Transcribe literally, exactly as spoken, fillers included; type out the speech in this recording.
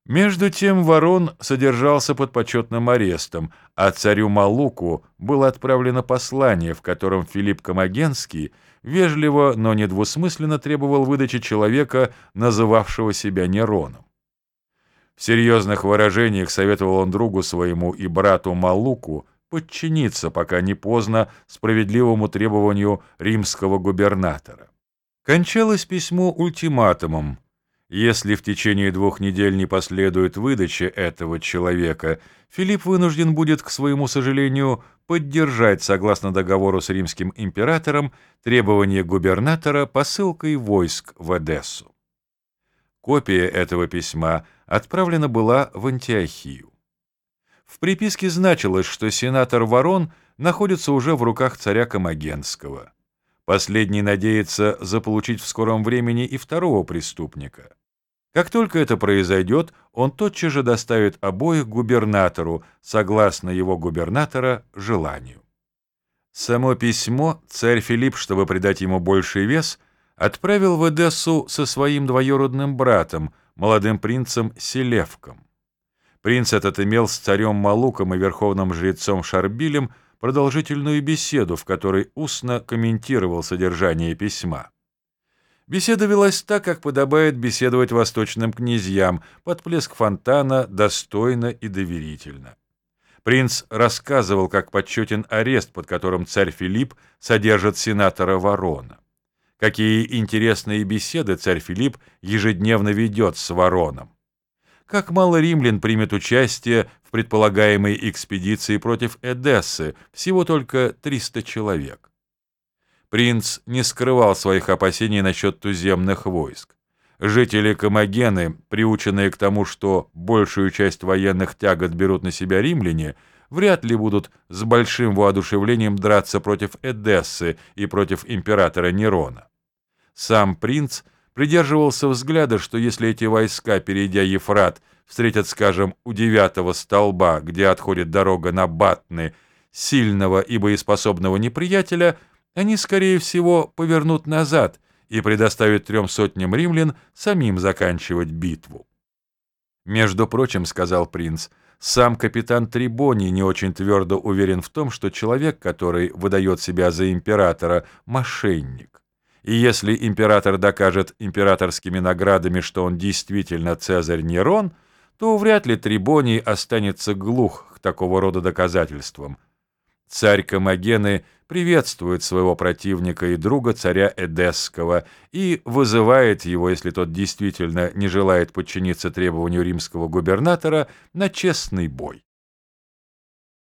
Между тем Ворон содержался под почетным арестом, а царю Маллуку было отправлено послание, в котором Филипп Комагенский вежливо, но недвусмысленно требовал выдачи человека, называвшего себя Нероном. В серьезных выражениях советовал он другу своему и брату Маллуку подчиниться, пока не поздно, справедливому требованию римского губернатора. Кончалось письмо ультиматумом. Если в течение двух недель не последует выдача этого человека, Филипп вынужден будет, к своему сожалению, поддержать, согласно договору с римским императором, требования губернатора посылкой войск в Одессу. Копия этого письма отправлена была в Антиохию. В приписке значилось, что сенатор Ворон находится уже в руках царя Комагенского. Последний надеется заполучить в скором времени и второго преступника. Как только это произойдет, он тотчас же доставит обоих губернатору, согласно его губернатора желанию. Само письмо царь Филипп, чтобы придать ему больший вес, отправил в Одессу со своим двоюродным братом, молодым принцем Селевком. Принц этот имел с царем Маллуком и верховным жрецом Шарбилем продолжительную беседу, в которой устно комментировал содержание письма. Беседа велась так, как подобает беседовать восточным князьям, под плеск фонтана, достойно и доверительно. Принц рассказывал, как почетен арест, под которым царь Филипп содержит сенатора Ворона. Какие интересные беседы царь Филипп ежедневно ведет с Вороном. Как мало римлян примет участие в предполагаемой экспедиции против Эдессы, всего только триста человек. Принц не скрывал своих опасений насчет туземных войск. Жители Комагены, приученные к тому, что большую часть военных тягот берут на себя римляне, вряд ли будут с большим воодушевлением драться против Эдессы и против императора Нерона. Сам принц придерживался взгляда, что если эти войска, перейдя Ефрат, встретят, скажем, у девятого столба, где отходит дорога на Батны, сильного и боеспособного неприятеля, они, скорее всего, повернут назад и предоставят трем сотням римлян самим заканчивать битву. «Между прочим, — сказал принц, — сам капитан Трибоний не очень твердо уверен в том, что человек, который выдает себя за императора, — мошенник. И если император докажет императорскими наградами, что он действительно Цезарь Нерон, то вряд ли Трибоний останется глух к такого рода доказательствам. Царь Комагены приветствует своего противника и друга царя Эдесского и вызывает его, если тот действительно не желает подчиниться требованию римского губернатора, на честный бой.